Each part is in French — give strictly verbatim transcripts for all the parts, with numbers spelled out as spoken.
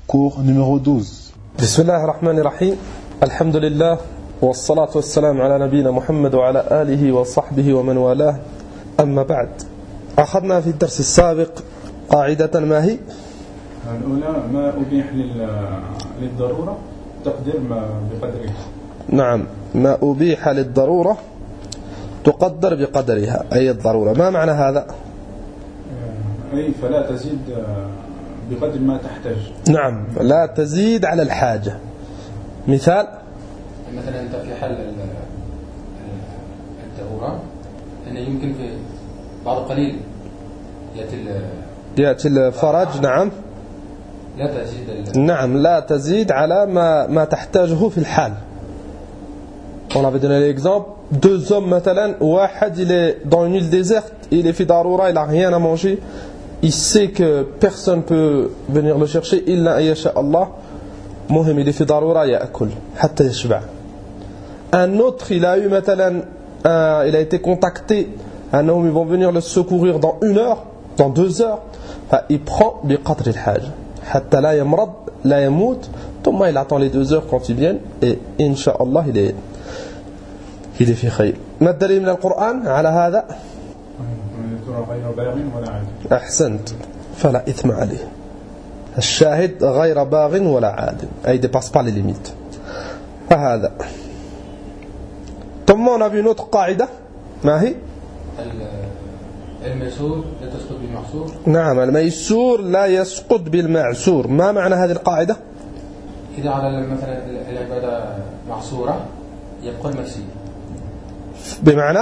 cours numéro douze. Bismillah ar-Rahman ar-Rahim. Alhamdulillah. والصلاة والسلام على نبينا محمد وعلى آله وصحبه ومن والاه أما بعد أخذنا في الدرس السابق قاعدة ما هي؟ الأولى ما أبيح للضرورة تقدير ما بقدرها. نعم، ما أبيح للضرورة تقدر بقدرها، أي الضرورة. ما معنى هذا؟ أي فلا تزيد بقدر ما تحتاج. نعم، لا تزيد على الحاجة. مثال مثلا أنت في حل الضرورة أن يمكن في بعض قليل يأتي يأتي الفرج. نعم، لا تزيد نعم لا تزيد على ما ما تحتاجه في الحال. On avait donné l'exemple, deux hommes مثلا, واحد il est dans une île déserte, il est في ضرورة, il a rien à manger, il sait que personne peut venir le chercher إلا أن يشاء الله, مهم il est في ضرورة يأكل حتى يشبع. Un autre il a eu مثلا, un, il a été contacté, un homme ils vont venir le secourir dans une heure, dans deux heures, il prend بقدر الحاجة حتى لا يمرض لا يموت, ثم il attend les deux heures quand ils viennent et Inch'Allah il est il est في خير. ما الدليل من القرآن على هذا؟ غير باغ ولا عاد. أحسنت، فلا إثم عليه. الشاهد غير باغ ولا عاد, أي dépasse pas les limites. فهذا. ثم on a vu une autre قاعدة, ما هي؟ الميسور لا تسقط بالمعسور. نعم، الميسور لا يسقط بالمعسور. ما معنى هذه القاعدة؟ إذا على مثلا العبادة معسورة يبقى الميسور. بمعنى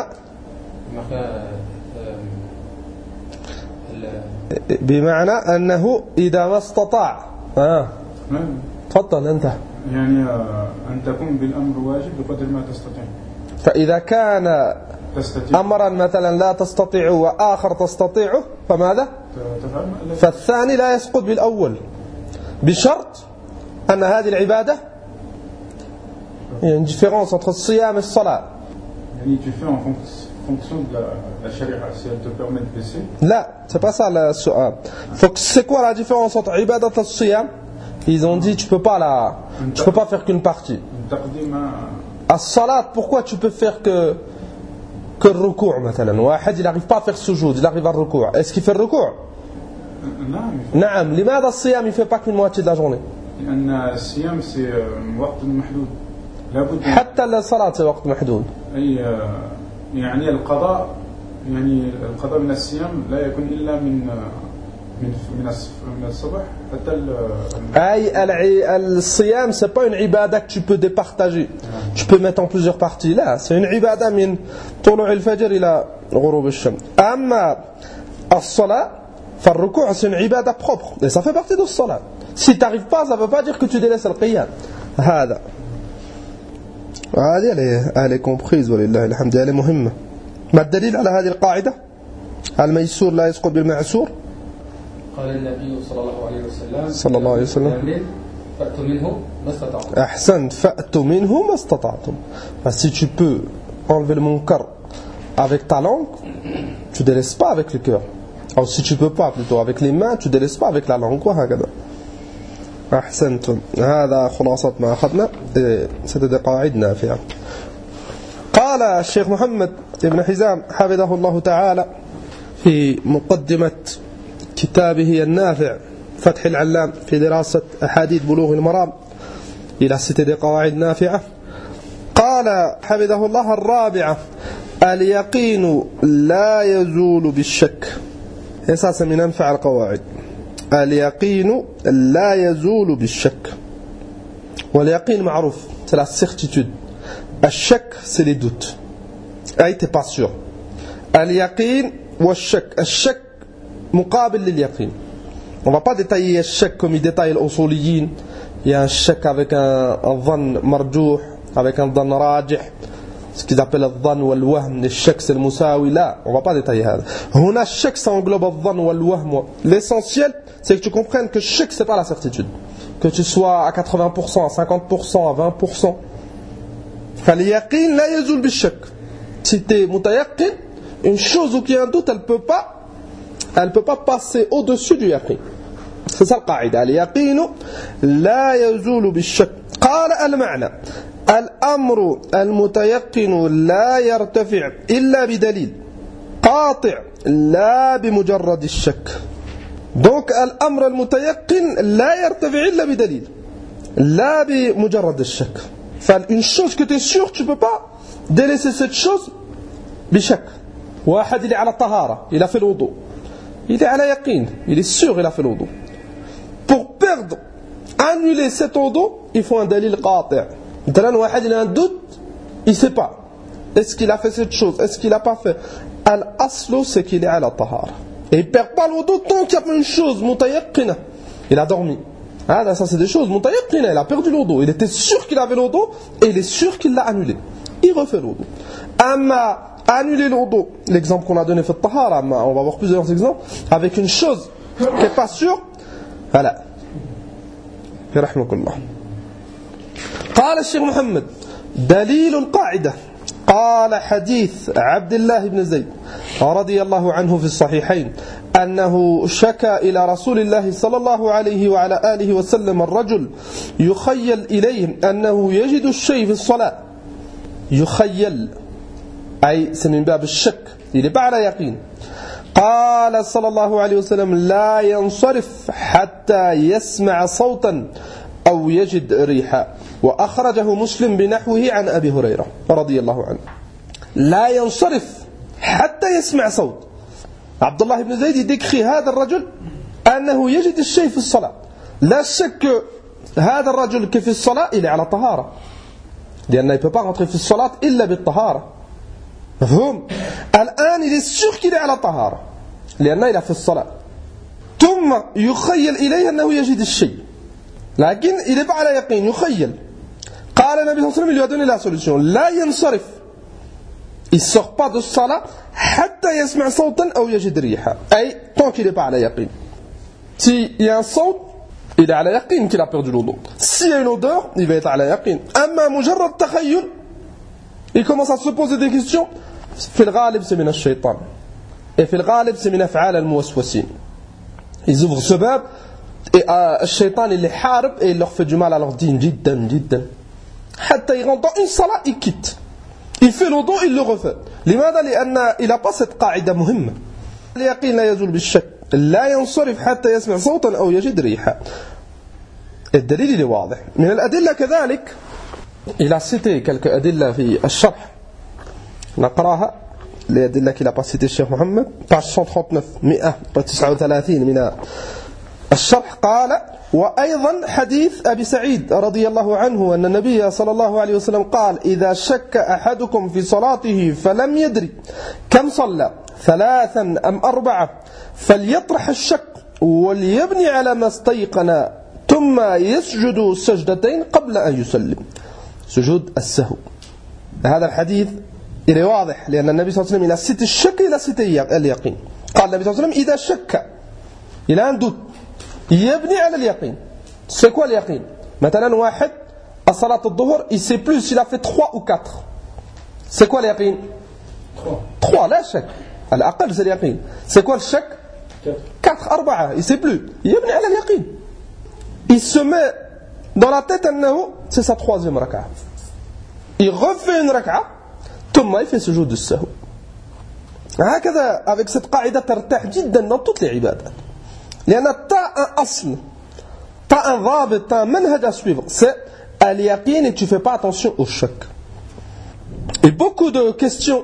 بمعنى أنه إذا ما استطاع آه. تفضل أنت. يعني أن تكون بالأمر واجب بقدر ما تستطيع. فإذا كان تستطيع. أمرا مثلا لا تستطيع وآخر تستطيعه فماذا؟ فالثاني لا يسقط بالأول بشرط أن هذه العبادة يعني différence entre الصيام والصلاة. يعني tu fais en fonction de la charia, si elle te permet de baisser. لا, c'est pas ça le su'al. C'est quoi la différence entre ibadat et siyam? Ils ont dit tu peux pas la, tu peux pas faire qu'une partie. As-salat, pourquoi tu peux faire que que le ruku' مثلا. واحد il n'arrive pas à faire sujoud, il arrive à ruku'. Est-ce qu'il fait le ruku'? Non. نعم. لماذا الصيام il fait pas qu'une moitié de la journée? لأن الصيام c'est وقت محدود. لابد. حتى الصلاة c'est وقت محدود. أي يعني القضاء يعني القضاء من الصيام لا يكون إلا من من من الصبح حتى أي الصيام c'est pas une ibada que tu peux départager. Tu peux mettre en plusieurs parties. Là, c'est une ibada من طلوع الفجر إلى غروب الشمس. أما الصلاة فالركوع c'est une ibada propre et ça fait partie de la salat. Si tu n'arrives pas, ça ne veut pas dire que tu délaisses le qiyam. هذا هذه elle est comprise ولله الحمد, elle est مهمة. ما الدليل على هذه القاعدة؟ الميسور لا يسقط بالمعسور. قال النبي صلى الله عليه وسلم صلى الله عليه وسلم فأتوا منه ما استطعتم. أحسنت, فأتوا منه ما استطعتم. Si tu peux enlever le munkar avec ta langue, tu ne délaisses pas avec le cœur. Alors si tu ne peux pas plutôt avec les mains, tu ne délaisses pas avec la langue. وهكذا. أحسنتم. هذا خلاصة ما أخذنا. C'était des قواعد نافعة. قال الشيخ محمد بن حزام حفظه الله تعالى في مقدمة كتابه النافع فتح العلام في دراسة أحاديث بلوغ المرام إلى ستة قواعد نافعة. قال حفظه الله الرابعة اليقين لا يزول بالشك. أساسا من أنفع القواعد. اليقين لا يزول بالشك. واليقين معروف, c'est la certitude. الشك c'est les doutes. أي t'es pas sûr. اليقين والشك. الشك مقابل لليقين. On ne va pas détailler le chèque comme ils détaillent les usuliyin. Il y a un chèque avec un, un dhann marjouh, avec un dhann rajih, ce qu'ils appellent le dhann ou le wahm. Le chèque c'est le musawi. Là, on ne va pas détailler ça. Huna le chèque ça englobe le dhann ou le wahm. L'essentiel c'est que tu comprennes que le chèque c'est pas la certitude. Que tu sois à quatre-vingts pour cent, à cinquante pour cent, à vingt pour cent. فاليقين لا يزول بالشك. Si tu es mutayaqqin, une chose où il y a un doute, elle peut pas elle peut pas passer au-dessus du yaqin. C'est ça le qaïda. اليقين لا يزول بالشك. قال المعنى الأمر المتيقن لا يرتفع إلا بدليل قاطع لا بمجرد الشك. Donc الأمر المتيقن لا يرتفع إلا بدليل لا بمجرد الشك. Une chose que tu es sûr, tu ne peux pas délaisser cette chose بشك. واحد اللي على الطهارة, il a fait le wudu, il est على يقين, il est sûr, il a fait le wudu. Pour perdre, annuler cet wudu, il faut un dalil قاطع. Maintenant, واحد il a un doute, il ne sait pas. Est-ce qu'il a fait cette chose? Est-ce qu'il n'a pas fait? Al-aslu, c'est qu'il est على الطهارة. Et il ne perd pas le wudu tant qu'il y a une chose متيقنة. Il a dormi. Ah, là, ça c'est des choses متيقنة. Il a perdu le wudu. Il était sûr qu'il avait le wudu et il est sûr qu'il l'a annulé. Il refait le wudu. Amma annuler le wudu, l'exemple qu'on a donné fait tahara, on va voir plusieurs exemples, avec une chose qui n'est pas sûre, voilà. Yarahmukallah. قال الشيخ محمد دليل القاعدة قال حديث عبد الله بن زيد رضي الله عنه في الصحيحين أنه شكى إلى رسول الله صلى الله عليه وعلى آله وسلم الرجل يخيل إليه أنه يجد الشيء في الصلاة يخيل أي من باب الشك il n'est pas على يقين قال صلى الله عليه وسلم لا ينصرف حتى يسمع صوتا أو يجد ريحا وأخرجه مسلم بنحوه عن أبي هريرة رضي الله عنه لا ينصرف حتى يسمع صوت عبد الله بن زيد décrit هذا الرجل أنه يجد الشيء في الصلاة لا شك هذا الرجل كيف في الصلاة il est على طهارة لأنه ne peut pas rentrer في الصلاة إلا بالطهارة مفهوم الآن il est sûr qu'il est على طهارة لأنه il a fait الصلاة ثم يخيل إليه أنه يجد الشيء لكن il n'est pas على يقين يخيل قال النبي صلى الله عليه وسلم il lui a donné la solution لا ينصرف il sort pas de الصلاة حتى يسمع صوتا أو يجد ريحا أي tant qu'il n'est pas على يقين si il y a un صوت il est على يقين qu'il a perdu l'odeur s'il y a une odeur il va être على يقين أما مجرد تخيل il commence à se poser des questions في الغالب c'est من الشيطان et في الغالب c'est من أفعال الموسوسين ils ouvrent ce bab et euh, الشيطان il les حارب et il leur fait du mal à leur dîne جدا جدا حتى ils rentrent dans une salat il quitte il fait le dos il le refait لماذا لأن il n'a pas cette قاعدة مهمة اليقين لا يزول بالشك لا ينصرف حتى يسمع صوتا أو يجد ريحا الدليل اللي واضح من الأدلة كذلك il a cité quelques أدلة في الشرح نقراها الأدلة qu'il a pas cité الشيخ محمد page cent trente-neuf مئة وتسعة وثلاثين من الشرح قال وأيضا حديث أبي سعيد رضي الله عنه أن النبي صلى الله عليه وسلم قال إذا شك أحدكم في صلاته فلم يدري كم صلى ثلاثا أم أربعة فليطرح الشك وليبني على ما استيقن ثم يسجد سجدتين قبل أن يسلم سجود السهو هذا الحديث il est واضح لأن النبي صلى الله عليه وسلم إلى ست الشك إلى ست اليقين قال النبي صلى الله عليه وسلم إذا شك إلى أن دوت يبني على اليقين c'est quoi اليقين مثلا واحد الصلاة الظهر il sait plus s'il a fait trois ou quatre c'est quoi اليقين trois لا شك الأقل c'est اليقين c'est quoi le شك quatre أربعة il sait plus يبني على اليقين il se met dans la tête أنه c'est sa troisième raka'a il refait une raka'a ثم il fait ce jour de sahou هكذا avec cette قاعدة ترتاح جدا dans toutes les عبادات لأن t'as un asl t'as un ضابط t'as un manhaj à suivre c'est al-yaqin et tu fais pas attention au choc et beaucoup de questions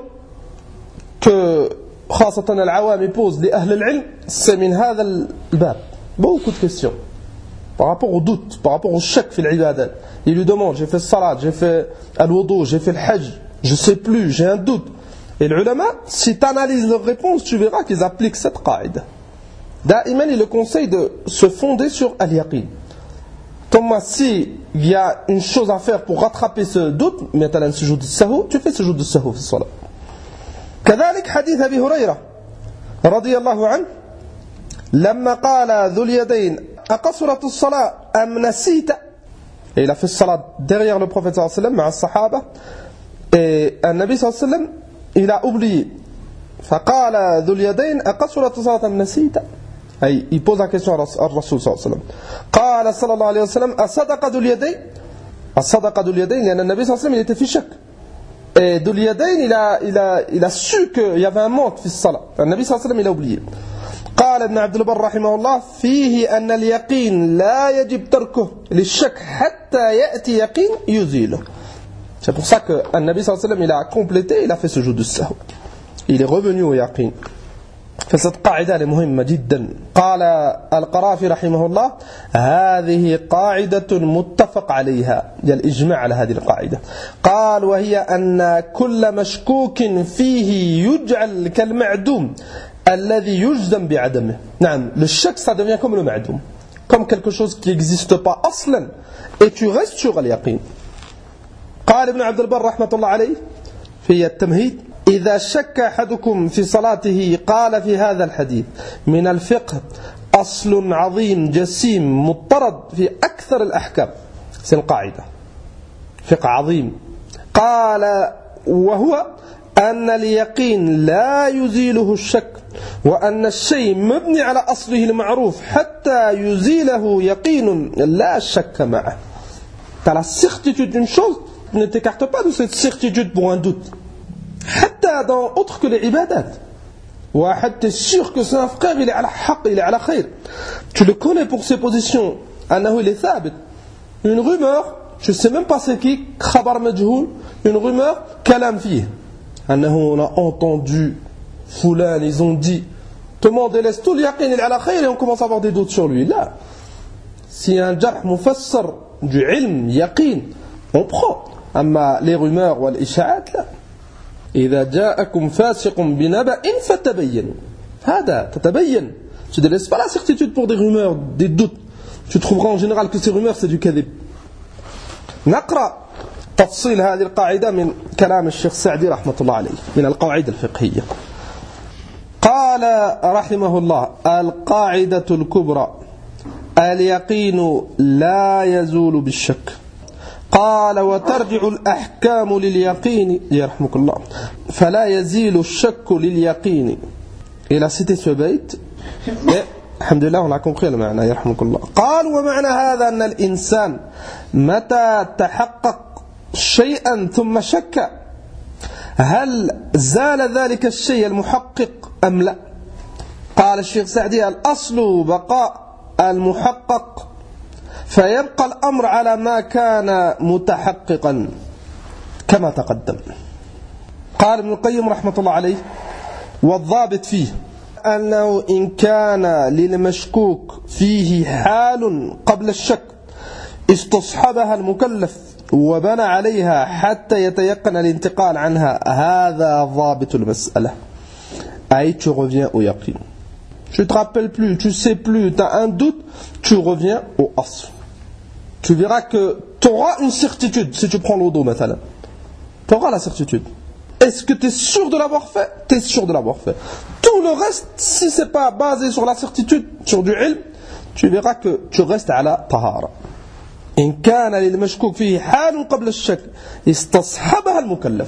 que خاصة العوام posent لأهل العلم c'est من هذا الباب beaucoup de questions par rapport au doute par rapport au choc في العبادات il lui demande j'ai fait salat j'ai fait al-wudu j'ai fait le hajj je sais plus j'ai un doute et les ulama si tu analyses leurs réponses tu verras qu'ils appliquent cette qaïda Da'iman, il le conseille de se fonder sur al-yaqin. Thomas, si il y a une chose à faire pour rattraper ce doute, مثلا سجود السهو, tu fais سجود السهو في الصلاة. كذلك حديث أبي هريرة رضي الله عنه لما قال ذو اليدين أقصرت الصلاة أم نسيت et il a fait الصلاة derrière le prophète صلى الله عليه وسلم مع الصحابة et النبي صلى الله عليه وسلم il a oublié فقال ذو اليدين أقصرت الصلاة أم نسيت أي il pose la question à Rasul صلى الله عليه وسلم قال صلى الله عليه وسلم الصدقة ذو اليدين الصدقة ذو اليدين لأن النبي صلى الله عليه وسلم il était في شك et ذو اليدين il a, il a, il a su qu'il y avait un manque في الصلاة النبي صلى الله عليه وسلم il a oublié قال ابن عبد البر رحمه الله فيه أن اليقين لا يجب تركه للشك حتى يأتي يقين يزيله. C'est pour ça que النبي صلى الله عليه وسلم il a complété, il a fait ce jeu de sahou. Il est revenu au yaqin. فست قاعدة مهمة جدا. قال القرافي رحمه الله هذه قاعدة متفق عليها. الإجماع على هذه القاعدة. قال وهي أن كل مشكوك فيه يجعل كالمعدوم الذي يجزم بعدمه. نعم, le shak ça devient comme le ma'doum, comme quelque chose qui n'existe pas aslan, et tu restes sur al-yaqin. قال ابن عبد البر رحمة الله عليه في التمهيد إذا شك أحدكم في صلاته قال في هذا الحديث من الفقه أصل عظيم جسيم مضطرد في أكثر الأحكام. c'est القاعدة فقه عظيم. قال وهو أن اليقين لا يزيله الشك وأن الشيء مبني على أصله المعروف حتى يزيله يقين لا شك معه. T'as la certitude d'une chose, ne t'écarte pas de cette certitude pour un doute. حتى dans autre que les ibadat. واحد t'es sûr que c'est un frère, il est à la haqq, il est à la khayr. Tu le connais pour ses positions. أنه il est thabit. Une rumeur, je ne sais même pas c'est qui, khabar majhoul, une rumeur, kalam fihi. أنه on a entendu Foulan, ils ont dit tout le monde laisse tout le yaqin il est à la khayr et on commence à avoir des doutes sur lui. Là, si un jarh mufassar du ilm yaqin, on prend. أما les rumeurs ou l'isha'at là. إذا جاءكم فاسق بنبأ فتبينوا. هذا تتبين. Tu ne laisses pas la certitude pour des rumeurs, des doutes. Tu trouveras en général que ces rumeurs c'est du kadhib. نقرأ تفصيل هذه القاعدة من كلام الشيخ سعدي رحمة الله عليه من القواعد الفقهية. قال رحمه الله القاعدة الكبرى اليقين لا يزول بالشك. قال وترجع الأحكام لليقين يرحمك الله فلا يزيل الشك لليقين. إلى cité ce بيت الحمد لله on a compris le معنى يرحمك الله. قال ومعنى هذا أن الإنسان متى تحقق شيئا ثم شك هل زال ذلك الشيء المحقق أم لا. قال الشيخ سعدي الأصل بقاء المحقق فيبقى الأمر على ما كان متحققا كما تقدم. قال ابن القيم رحمة الله عليه والضابط فيه أنه إن كان للمشكوك فيه حال قبل الشك استصحبها المكلف وبنى عليها حتى يتيقن الانتقال عنها هذا ضابط المسألة. أي tu reviens au yaqin. Tu te rappelles plus, tu sais plus, tu as un doute, tu reviens au asl. Tu verras que tu auras une certitude si tu prends l'odo maintenant. Tu auras la certitude. Est-ce que tu es sûr de l'avoir fait? Tu es sûr de l'avoir fait. Tout le reste, si ce n'est pas basé sur la certitude, sur du ilm, tu verras que tu restes à la tahara. إن كان للمشكوك فيه حال قبل الشك استصحبها المكلف.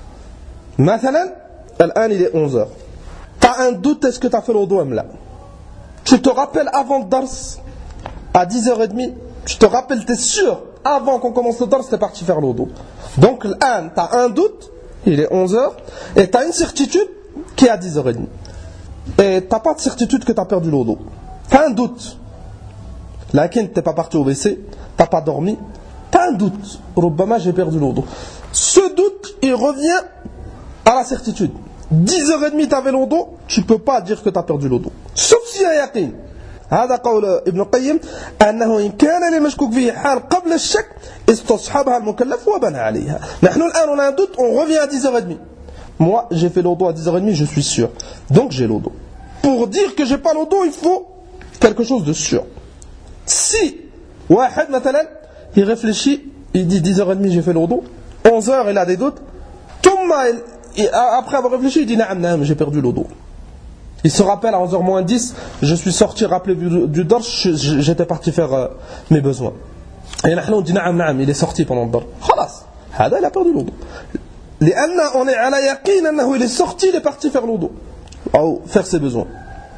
مثلا الآن il est onze heures. Tu as un doute, est-ce que tu as fait l'odo ou là? Tu te rappelles avant le dars à dix heures trente, tu te rappelles, tu es sûr avant qu'on commence le dars, tu es parti faire l'odo. Donc l'an, tu as un doute, il est onze heures, et tu as une certitude qui est à dix heures trente. Et tu n'as pas de certitude que tu as perdu l'odo. Tu as un doute. Là, tu n'es pas parti au W C, tu n'as pas dormi, tu as un doute. Rubbama, j'ai perdu l'odo. Ce doute, il revient à la certitude. dix heures trente, tu avais l'odo, tu ne peux pas dire que tu as perdu l'odo. Sauf si il y a yaqin. هذا قول ابن القيم أنه إن كان لمشكوك فيه حال قبل الشك استصحبها المكلف وبنى عليها. نحن الآن on a un doute, on revient à dix heures trente. Moi j'ai fait l'odo à dix heures trente, je suis sûr. Donc j'ai l'odo. Pour dire que j'ai pas l'odo, il faut quelque chose de sûr. Si واحد مثلا il réfléchit, il dit dix heures trente j'ai fait l'odo, onze heures il a des doutes, ثم après avoir réfléchi il dit نعم نعم j'ai perdu l'odo. Il se rappelle à onze heures moins dix, je suis sorti, rappelé du, du dars, j'étais parti faire euh, mes besoins. Et là, on dit naam, naam, il est sorti pendant le dars. Khalas, hada, il a perdu l'odo. لأن on est à la yaqin, il est sorti, il est parti faire l'odo. Ou faire ses besoins.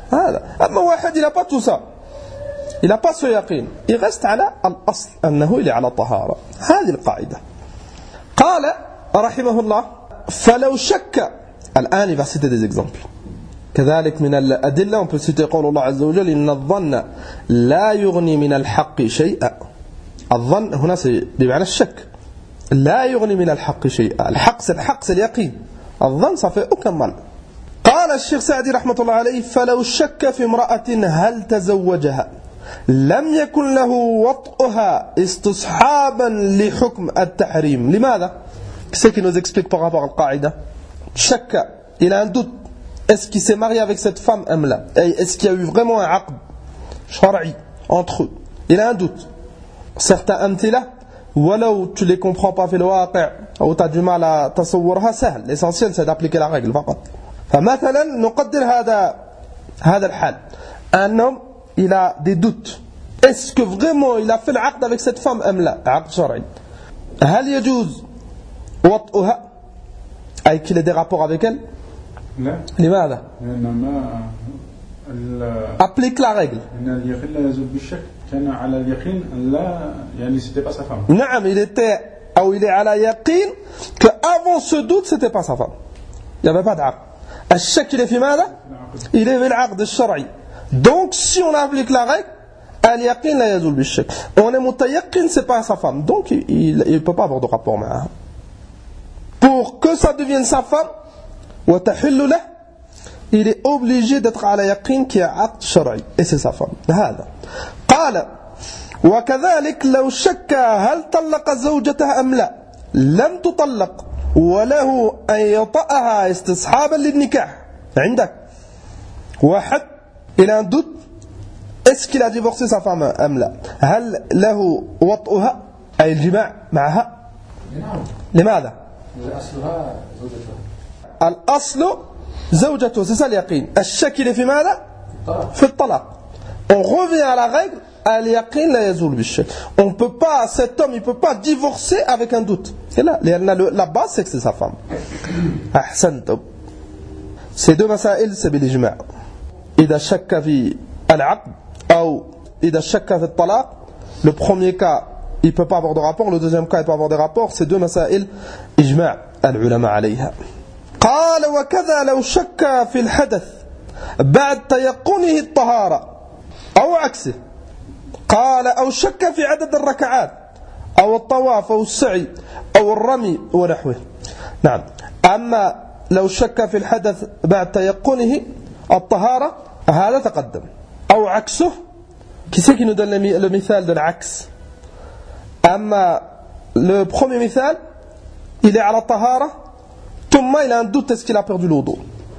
هذا. أما واحد il n'a pas tout ça, il n'a pas ce يقين, il reste على الأصل أنه إلي على طهارة. هذه القاعدة. قال رحمه الله فلو شك. الآن il va citer des exemples. كذلك من الأدلة on peut citer قول الله عز وجل إن الظن لا يغني من الحق شيئا. الظن هنا بمعنى الشك. لا يغني من الحق شيئا. الحق c'est الحق c'est اليقين. الظن ça fait aucun mal. قال الشيخ سعدي رحمة الله عليه فلو شك في امرأة هل تزوجها لم يكن له وطئها استصحابا لحكم التحريم. لماذا؟ Qu'est-ce qui nous explique par rapport à la qaïda? Chaque, il a un doute. Est-ce qu'il s'est marié avec cette femme ou là? Est-ce qu'il y a eu vraiment un aqd shar'i entre eux? Il a un doute. Certains amthila, ولو tu les comprends pas في الواقع ou tu as du mal à تصورها سهل. L'essentiel c'est d'appliquer la règle فقط. فمثلا نقدر هذا هذا الحال. Un homme, il a des doutes. Est-ce que vraiment il a fait l'aqd avec cette femme ou là? عقد شرعي. هل يجوز وطئها أي qu'il ait des rapports avec elle? لا. لماذا؟ لأن ما applique la règle. إن اليقين لا يزول بالشك. كان على اليقين لا يعني c'était pas sa femme. نعم il était أو il est على يقين que avant ce doute c'était pas sa femme. Il n'y avait pas d'aqd. الشك il est في ماذا؟ il est في العقد الشرعي. Donc si on applique la règle اليقين لا يزول بالشك. On est متيقن c'est pas sa femme. Donc il ne peut pas avoir de rapport معها. Pour que ça devienne sa femme, وتحل له, il est obligé d'être على يقين qu'il y a عقد شرعي et c'est sa femme. هذا. قال وكذلك لو شك هل طلق زوجته أم لا لم تطلق وله أن يطأها استصحابا للنكاح. عندك واحد il a un doute, est-ce qu'il a divorcé sa femme أم لا؟ هل له وطئها أي الجماع معها؟ لماذا؟ أصلها زوجته. الأصل زوجته, c'est ça اليقين. الشك il est في ماذا؟ في الطلاق. On revient à la règle, al-yaqin la yazul bishak. On peut pas, cet homme il peut pas divorcer avec un doute. C'est là, la base c'est que c'est sa femme. أحسنت. Ces deux masail c'est بالإجماع. إذا شك في العقد أو إذا شك في الطلاق, le premier cas il peut pas avoir de rapport, le deuxième cas il peut avoir des rapports. Ces deux masail إجماع العلماء عليها. قال وكذا لو شك في الحدث بعد تيقنه الطهارة أو عكسه. قال أو شك في عدد الركعات أو الطواف أو السعي أو الرمي ونحوه. نعم. أما لو شك في الحدث بعد تيقنه الطهارة هذا تقدم. أو عكسه. Qui c'est qui nous donne le مثال de العكس? أما le premier مثال il est à la طهارة ثم il a un doute est-ce qu'il a perdu l'oudou.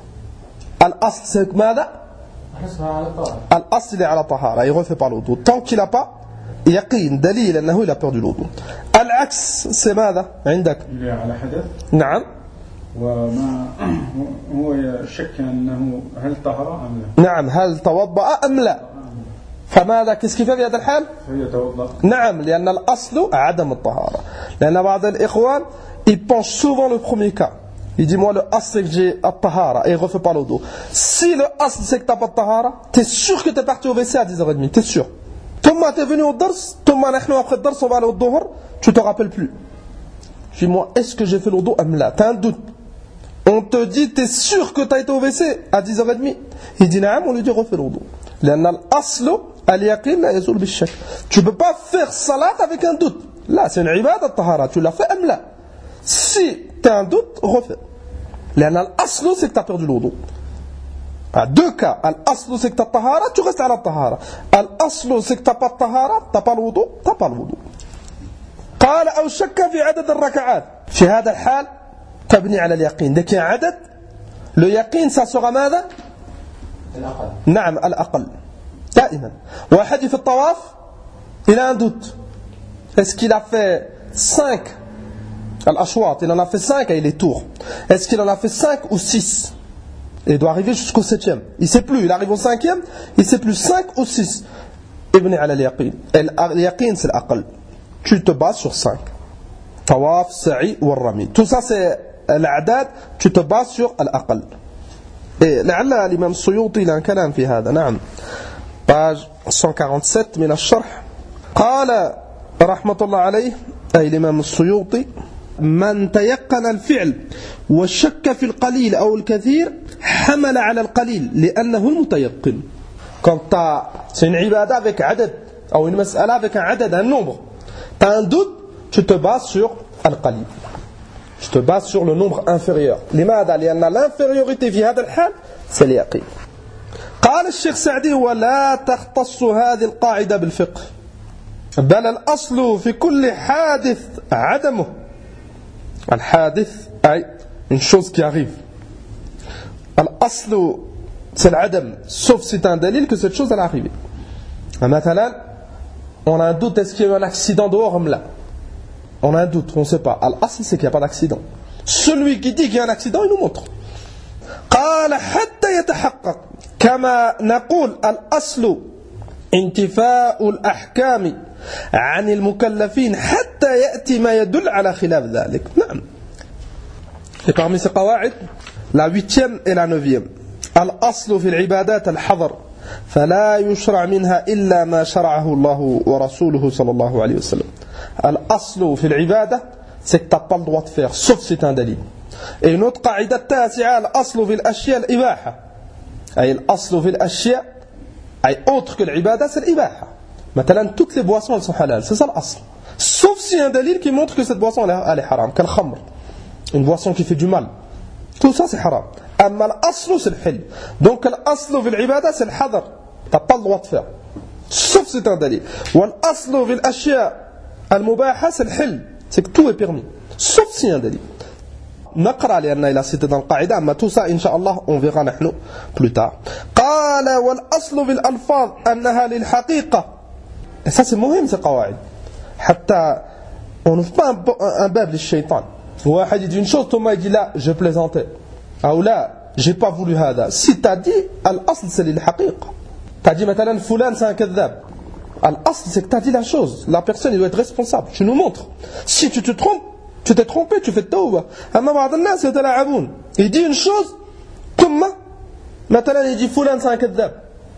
الأصل c'est ماذا؟ الأصل il est à la طهارة, il refait pas l'oudou tant qu'il n'a pas يقين دليل أنه il a perdu l'oudou. العكس c'est ماذا عندك؟ il est على حدث. نعم. وما هو شك أنه هل طهر أم لا. نعم هل توضأ أم لا. فماذا qu'est-ce qu'il fait في هذا الحال؟ يتوضأ. نعم لأن الأصل عدم الطهارة. لأن بعض الإخوان ils penchent souvent le premier cas. Il dit moi le asl c'est que j'ai at-tahara et il refait pas l'oudou. Si le asl c'est que t'as pas de tahara, t'es sûr que t'es parti au W C à dix heures trente, t'es sûr. Thomas t'es venu au dars, Thomas nahnu après le dars on va aller au dhuhr, tu te rappelles plus. Je dis moi est-ce que j'ai fait l'oudou am la? T'as un doute. On te dit t'es sûr que t'as été au W C à dix heures trente. Il dit naam, on lui dit refais l'oudou. لأن الأصل اليقين لا يزول بالشك. Tu peux pas faire salat avec un doute. Là c'est une ibada at-tahara, tu l'as fait am la? Si tu as un doute, refais. لأن الأصل c'est que tu as perdu l'oudou. À deux cas, الأصل c'est que tu as tahara, tu restes à la tahara. الأصل c'est que tu n'as pas de tahara, tu n'as pas l'oudou, tu n'as pas l'oudou. قال أو شك في عدد الركعات. في هذا الحال تبني على اليقين. dès qu'il y a عدد, le يقين ça sera ماذا؟ الأقل. نعم الأقل. دائما. واحد في الطواف, il a un doute. Est-ce qu'il a fait cinq Al-Ashwat, il en a fait cinq et les tours. Est-ce qu'il en a fait cinq ou six? Et il doit arriver jusqu'au septième. Il ne sait plus, il arrive au cinquième, il ne sait plus cinq ou six. Ibn al-Yaqin. Al-Yaqin c'est l'aqal. Tu te bases sur cinq. Tawaf, Sa'i ou Rami. Tout ça c'est l'adad, tu te bases sur l'aqal. إيه لعل الإمام السيوطي له كلام في هذا. نعم page cent quarante-sept من الشرح قال رحمة الله عليه أي الإمام السيوطي من تيقن الفعل والشك في القليل أو الكثير حمل على القليل لأنه المتيقن. Quand tu as c'est une ibada avec عدد أو une mas'ala avec un عدد, un nombre, tu as un doute, tu te bases sur al-qalil. Tu te bases sur le nombre inférieur. لماذا؟ لأن l'infériorité في هذا الحال c'est اليقين. قال الشيخ سعدي ولا تختص هذه القاعدة بالفقه بل الأصل في كل حادث عدمه. الحادث أي une chose qui arrive. الأصل c'est العدم sauf c'est un dalil que cette chose elle est arrivée. مثلا on a un doute est-ce qu'il y a eu un accident dehors ou là. On a un doute, on ne sait pas. Al-asl c'est qu'il n'y a pas d'accident. Celui qui dit qu'il y a un accident, il nous montre. قال حتى يتحقق كما نقول الأصل انتفاء الأحكام عن المكلفين حتى يأتي ما يدل على خلاف ذلك. نعم. Et parmi ces قواعد la huitième et la neuvième الأصل في العبادات الحظر فلا يشرع منها إلا ما شرعه الله ورسوله صلى الله عليه وسلم. الأصل في العبادة c'est que tu n'as pas le droit de faire sauf si c'est un dalil. Et une autre قاعدة التاسعة الأصل في الأشياء الإباحة أي الأصل في الأشياء أي autre que l'ibada c'est l'ibاحة. مثلا toutes les boissons elles sont halal, c'est ça l'asl, sauf si un dalil qui montre que cette boisson elle est haram, comme le khamr, une boisson qui fait du mal, tout ça c'est haram. أما الأصل c'est le hil. Donc الأصل في العبادة c'est le hadar, tu n'as pas le droit de faire sauf si c'est un dalil. والأصل في الأشياء المباحة c'est le hil, c'est que tout est permis sauf si un dalil. نقرأ لأن إلى cité dans le قاعدة أما tout ça إن شاء الله on verra نحن plus tard. قال والأصل في الألفاظ أنها للحقيقة. Et ça c'est مهم ces قواعد حتى on n'ouvre pas un, un bab للشيطان. واحد يدي une chose ثم يجي لا je plaisantais أو لا j'ai pas voulu هذا. Si t'as dit الأصل c'est للحقيقة. T'as dit مثلا فلان c'est un كذاب. الأصل c'est que t'as dit la chose. La personne il doit être responsable. Tu nous montres. Si tu te trompes tu t'es trompé, tu fais tawbah. أما بعض الناس يتلاعبون. Il dit une chose ثم مثلا يجي فلان c'est un كذاب.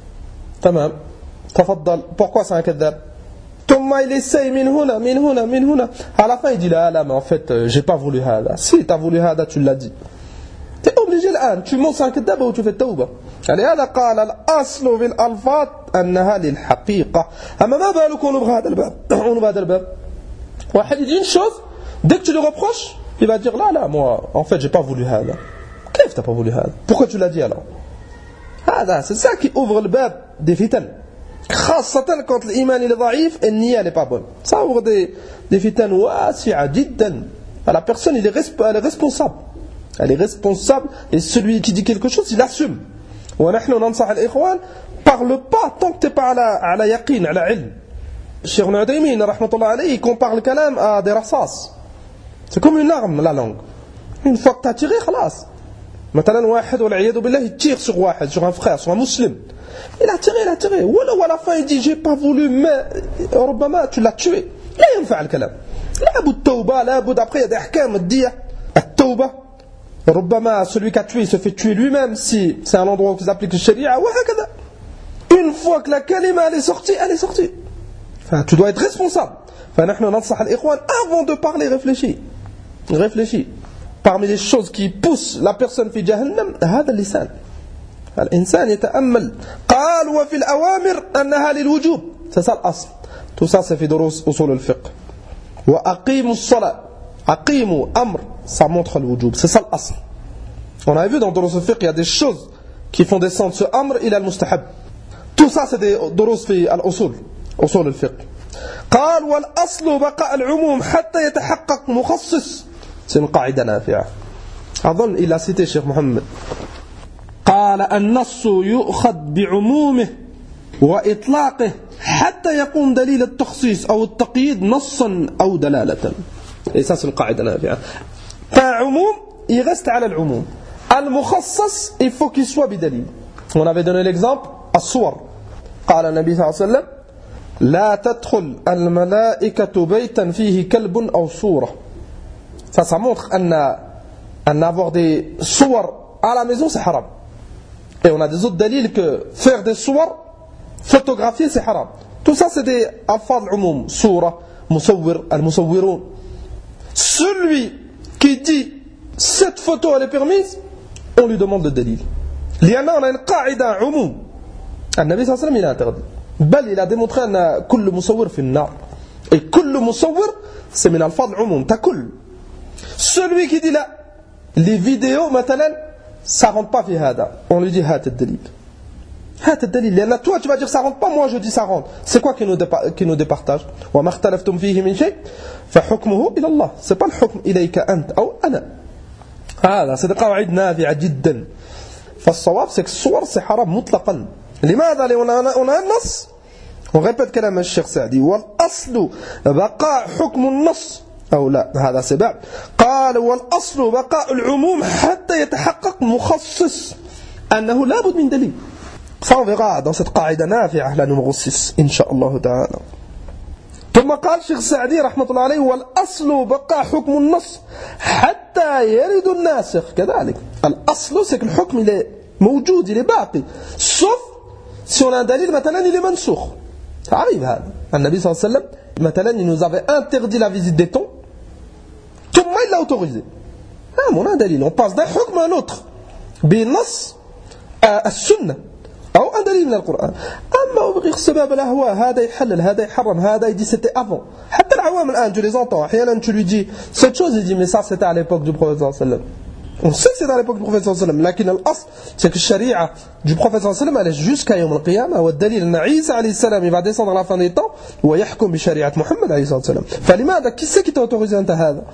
تمام. تفضل. Pourquoi c'est un كذاب? ثم il essaye من هنا من هنا من هنا. À la fin il dit là là mais en fait j'ai pas voulu هذا. Si tu as voulu هذا tu l'as dit. Tu es obligé الآن. Tu montres c'est un كذاب ou tu fais tawbah. لهذا قال الأصل في الألفاظ أنها للحقيقة. أما ما بالك on ouvre هذا الباب. On ouvre هذا الباب. واحد يدي une chose dès que tu le reproches, il va dire là, là, moi, en fait, j'ai pas voulu hada. Qu'est-ce que t'as pas voulu hada? Pourquoi tu l'as dit alors? Hada, c'est ça qui ouvre le bab des fitan. Khassatan quand l'iman est daïf et l'niya n'est pas bonne. Ça ouvre des, des fitan wasi'a jiddan. La personne, il est resp- elle est responsable. Elle est responsable et celui qui dit quelque chose, il assume. Wa nahnu nansah al-ikhwan, parle pas tant que t'es pas à la, à la yaqin, à la ilm. Cheikh Ibn Uthaymin, rahmatullah alayhi, il compare le kalam à des rassas. C'est comme une arme, la langue. Une fois que tu as tiré, khalas. Maintenant, واحد والعياذ بالله, il tire sur واحد, sur un frère, sur un musulman. Il a tiré, il a tiré. Ou à la fin, il dit, j'ai pas voulu, mais ربما, tu l'as tué. لا ينفع الكلام. لابد التوبة, لابد, après, il y a des ahkam, الدية, التوبة. ربما, celui qui a tué, il se fait tuer lui-même, si c'est un endroit où ils appliquent le sharia, وهكذا. Une fois que la kalima, elle est sortie, elle est sortie. Enfin, tu dois être responsable. فنحن ننصح الإخوان avant de parler, réfléchis. Réfléchis. Parmi les choses qui poussent la personne في جهنم هذا اللسان. الإنسان يتأمل. قال وفي الأوامر أنها للوجوب. C'est ça l'asl. Tout ça c'est في دروس أصول الفقه. وأقيموا الصلاة. أقيموا أمر. Ça montre le wujub. C'est ça l'asl. On a vu dans دروس الفقه il y a des choses qui font descendre ce amr إلى المستحب. Tout ça c'est des دروس في الأصول. أصول الفقه. قال والأصل بقاء العموم حتى يتحقق مخصص. C'est une قاعدة نافعة. أظن إلى cité Cheikh Mohammed. قال النص يؤخذ بعمومه وإطلاقه حتى يقوم دليل التخصيص أو التقييد نصا أو دلالة. Et ça c'est une قاعدة نافعة. فعموم il reste على العموم. المخصص il faut qu'il soit بدليل. On avait donné l'exemple الصور. قال النبي صلى الله عليه وسلم لا تدخل الملائكة بيتا فيه كلب أو صورة. Ça, ça montre أن, أن avoir des صور à la maison c'est haram. Et on a des autres dalils que faire des suwar, photographier, c'est haram. Tout ça, c'est des alfaz al-umum, soura, musawwir, al-musawwirun. Celui qui dit cette photo elle est permise, on lui demande le dalil. Liana, on a une qaïda umum. النبي صلى الله عليه وسلم il a interdit. بل il a démontré أن كل مصور في النار. Et كل مصور c'est من الفاظ العموم تكل. Celui qui dit là les vidéos مثلا ça rentre pas في هذا, on lui dit هات الدليل. هات الدليل لأن toi tu vas dire ça rentre pas, moi je dis ça rentre. C'est quoi qui nous qui nous départage? وما اختلفتم فيه من شيء فحكمه إلى الله. C'est pas le حكم إليك أنت أو أنا. هذا c'est des قواعد نافعة جدا. فالصواب c'est que الصور c'est حرام مطلقا. لماذا؟ لأن on a un نص. On répète كلام الشيخ سعدي والأصل بقاء حكم النص أو لا هذا سبب. قال والأصل بقاء العموم حتى يتحقق مخصص أنه لا بد من دليل. Ça on verra dans cette قاعدة نافعة la numéro six إن شاء الله تعالى. ثم قال الشيخ سعدي رحمة الله عليه والأصل بقاء حكم النص حتى يرد الناسخ. كذلك الأصل c'est que le حكم il est موجود il est باقي sauf si on a un dalil مثلا il est منسوخ. Ça arrive هذا. النبي صلى الله عليه وسلم مثلا il nous avait interdit la visite des tombes ثم il l'a autorisé. Ah, on a un dalil, on passe d'un حكم à un autre بالنص السنة أو un dalil من القرآن. أما غير سبب الأهواء هذا يحلل هذا يحرم هذا يدي c'était avant. حتى العوام الآن tu les entends أحيانا tu lui dis cette chose il dit mais ça c'était à l'époque du prophète صلى الله عليه وسلم. On sait que c'est à l'époque du prophète صلى الله عليه وسلم لكن الأصل c'est que la charia du prophète صلى الله عليه وسلم elle est jusqu'à يوم القيامة والدليل أن عيسى عليه السلام il va descendre à la fin des temps ويحكم بشريعة محمد عليه الصلاة والسلام. فلماذا qui c'est qui t'a autorisé أنت هذا؟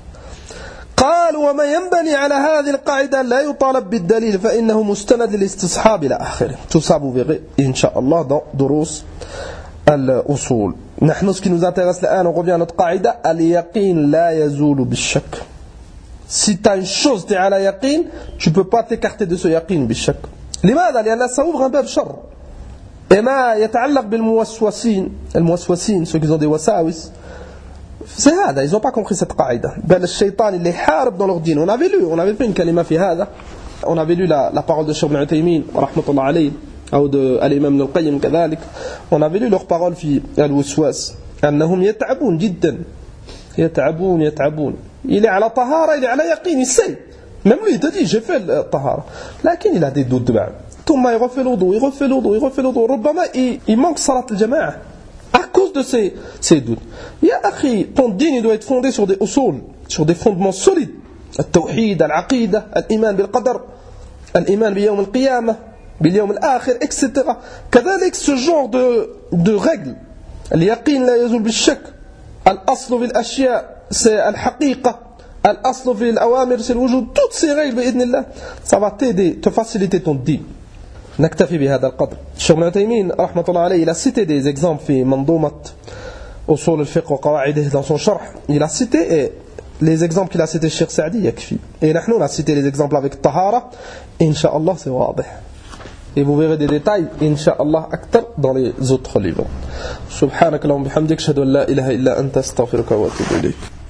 قال وما ينبني على هذه القاعدة لا يطالب بالدليل فإنه مستند للاستصحاب إلى آخره. Tout ça vous verrez إن شاء الله dans دروس الأصول. نحن ce qui nous intéresse الآن on revient à notre قاعدة اليقين لا يزول بالشك. Si tu as une chose tu es على يقين tu peux pas t'écarter de ce يقين بالشك. لماذا؟ لأن ça ouvre un باب شر. Et ما يتعلق بالموسوسين الموسوسين ceux qui ont des wasawis c'est هذا, ils n'ont pas compris cette qaïda. Ben le shaitan il les harb dans leur dîne. On avait lu, on avait fait une kalima fi hada. On avait lu la, la parole de Cheikh Ibn Uthaymin rahmatullah alayhi ou de al-Imam Ibn al-Qayyim كذلك. On avait lu leur parole fi al-waswas annahum yat'abun jiddan. Yat'abun yat'abun. Il est à la tahara, il est à la yaqin, il sait. Même lui il te dit j'ai fait la tahara. Lakin il a des doutes بعد. ثم il refait l'oudou, il refait l'oudou, il refait l'oudou. ربما il, il manque salat al-jama'a. À cause de ces, ces doutes. Ya akhi, ton dîne doit être fondé sur des usul, sur des fondements solides. Al-tawhid, al-aqida, al-iman bil-qadar, al-iman bi-yawm al-qiyamah, bil-yawm al-akhir, et cetera. Kadalik, ce genre de, de règles. Al-yaqin la yazul bil-shak. Al-aslu bil-ashya, c'est al-haqiqa. Al-aslu bil-awamir, c'est le-wujud. Toutes ces règles, bi-idnillah, ça va t'aider, te faciliter ton dîne. نكتفي بهذا القدر. الشيخ ابن عثيمين رحمة الله عليه il a cité des exemples في منظومة أصول الفقه وقواعده dans son شرح. Il a cité et les exemples qu'il a cité الشيخ سعدي يكفي. Et نحن on a cité les exemples avec الطهارة. إن شاء الله c'est واضح. Et vous verrez des détails إن شاء الله أكثر dans les autres livres. سبحانك اللهم وبحمدك أشهد أن لا إله إلا أنت أستغفرك وأتوب إليك.